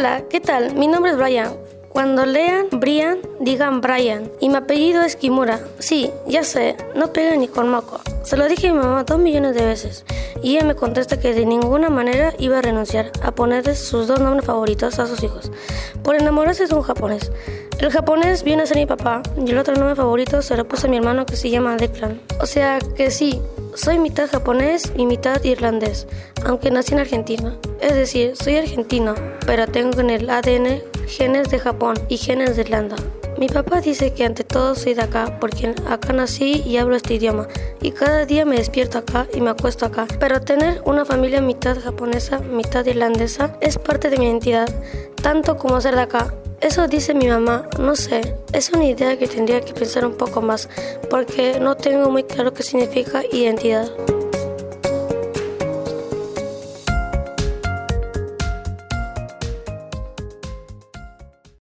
Hola, ¿qué tal? Mi nombre es Brian. Cuando lean Brian, digan Brian. Y mi apellido es Kimura. Sí, ya sé, no pega ni con moco. Se lo dije a mi mamá 2 millones de veces. Y ella me contesta que de ninguna manera iba a renunciar a ponerles sus 2 nombres favoritos a sus hijos, por enamorarse de un japonés. El japonés viene a ser mi papá y el otro nombre favorito se lo puso a mi hermano, que se llama Declan. O sea que sí, soy mitad japonés y mitad irlandés, aunque nací en Argentina. Es decir, soy argentino, pero tengo en el ADN genes de Japón y genes de Irlanda. Mi papá dice que ante todo soy de acá, porque acá nací y hablo este idioma, y cada día me despierto acá y me acuesto acá. Pero tener una familia mitad japonesa, mitad irlandesa es parte de mi identidad, tanto como ser de acá. Eso dice mi mamá, no sé, es una idea que tendría que pensar un poco más, porque no tengo muy claro qué significa identidad.